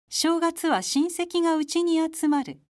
正月は親戚がうちに集まる。